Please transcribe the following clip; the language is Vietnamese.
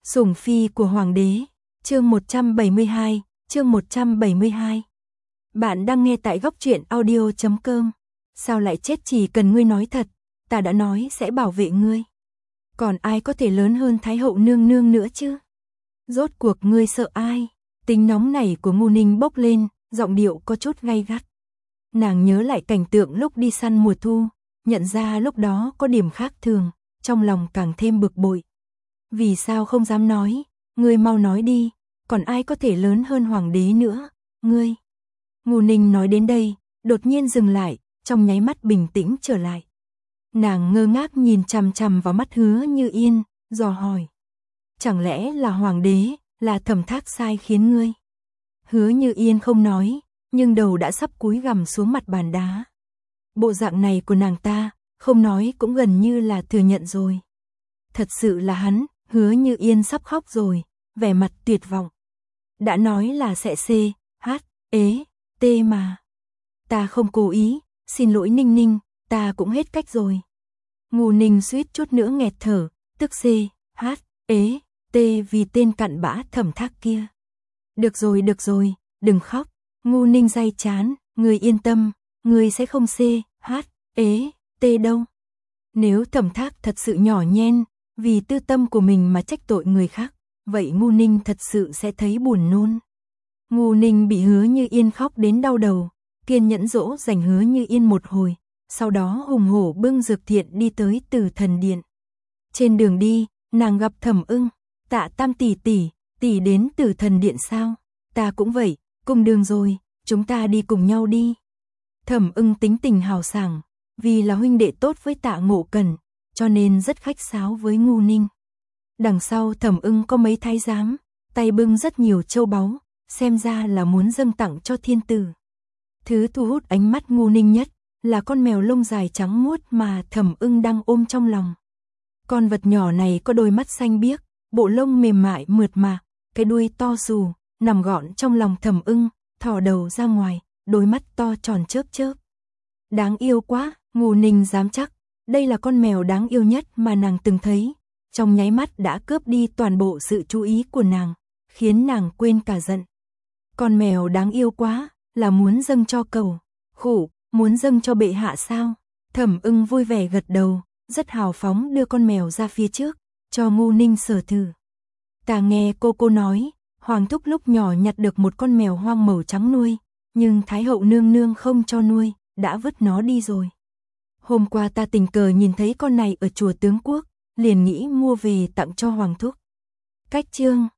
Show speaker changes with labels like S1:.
S1: Sủng phi của hoàng đế, chương 172, chương 172. Bạn đang nghe tại góc truyện audio.com. Sao lại chết, chỉ cần ngươi nói thật, ta đã nói sẽ bảo vệ ngươi. Còn ai có thể lớn hơn Thái hậu nương nương nữa chứ? Rốt cuộc ngươi sợ ai? Tính nóng này của Ngô Ninh bốc lên, giọng điệu có chút gay gắt. Nàng nhớ lại cảnh tượng lúc đi săn mùa thu, nhận ra lúc đó có điểm khác thường, trong lòng càng thêm bực bội. Vì sao không dám nói, ngươi mau nói đi, còn ai có thể lớn hơn hoàng đế nữa, ngươi. Ngô Ninh nói đến đây, đột nhiên dừng lại, trong nháy mắt bình tĩnh trở lại. Nàng ngơ ngác nhìn chằm chằm vào mắt Hứa Như Yên, dò hỏi. Chẳng lẽ là hoàng đế, là Thẩm Thác sai khiến ngươi? Hứa Như Yên không nói, nhưng đầu đã sắp cúi gằm xuống mặt bàn đá. Bộ dạng này của nàng ta, không nói cũng gần như là thừa nhận rồi. Thật sự là hắn. Hứa Như Yên sắp khóc rồi, vẻ mặt tuyệt vọng. Đã nói là sẽ CHT mà. Ta không cố ý, xin lỗi Ninh Ninh, ta cũng hết cách rồi. Ngô Ninh suýt chút nữa nghẹt thở, tức CHT vì tên cặn bã Thẩm Thác kia. Được rồi, đừng khóc. Ngô Ninh day chán, ngươi yên tâm, ngươi sẽ không CHT đâu. Nếu Thẩm Thác thật sự nhỏ nhen, vì tư tâm của mình mà trách tội người khác, vậy Ngô Ninh thật sự sẽ thấy buồn nôn. Ngô Ninh bị Hứa Như Yên khóc đến đau đầu, kiên nhẫn dỗ dành Hứa Như Yên một hồi, sau đó hùng hổ bưng Dược Thiện đi tới Tử Thần Điện. Trên đường đi, nàng gặp Thẩm Ưng. Tạ Tam tỷ đến Tử Thần Điện sao? Ta cũng vậy, cùng đường rồi, chúng ta đi cùng nhau đi. Thẩm Ưng tính tình hào sảng, vì là huynh đệ tốt với Tạ Ngộ Cẩn, cho nên rất khách sáo với Ngô Ninh. Đằng sau Thẩm Ưng có mấy thái giám, tay bưng rất nhiều châu báu, xem ra là muốn dâng tặng cho thiên tử. Thứ thu hút ánh mắt Ngô Ninh nhất là con mèo lông dài trắng muốt mà Thẩm Ưng đang ôm trong lòng. Con vật nhỏ này có đôi mắt xanh biếc, bộ lông mềm mại mượt mà, cái đuôi to xù, nằm gọn trong lòng Thẩm Ưng, thò đầu ra ngoài, đôi mắt to tròn chớp chớp. Đáng yêu quá, Ngô Ninh dám chắc. Đây là con mèo đáng yêu nhất mà nàng từng thấy, trong nháy mắt đã cướp đi toàn bộ sự chú ý của nàng, khiến nàng quên cả giận. Con mèo đáng yêu quá, là muốn dâng cho cầu, khủ, muốn dâng cho bệ hạ sao? Thẩm Ưng vui vẻ gật đầu, rất hào phóng đưa con mèo ra phía trước, cho Ngô Ninh sờ thử. Ta nghe cô nói, Hoàng thúc lúc nhỏ nhặt được một con mèo hoang màu trắng nuôi, nhưng Thái hậu nương nương không cho nuôi, đã vứt nó đi rồi. Hôm qua ta tình cờ nhìn thấy con này ở chùa Tướng Quốc, liền nghĩ mua về tặng cho Hoàng thúc. Cách chương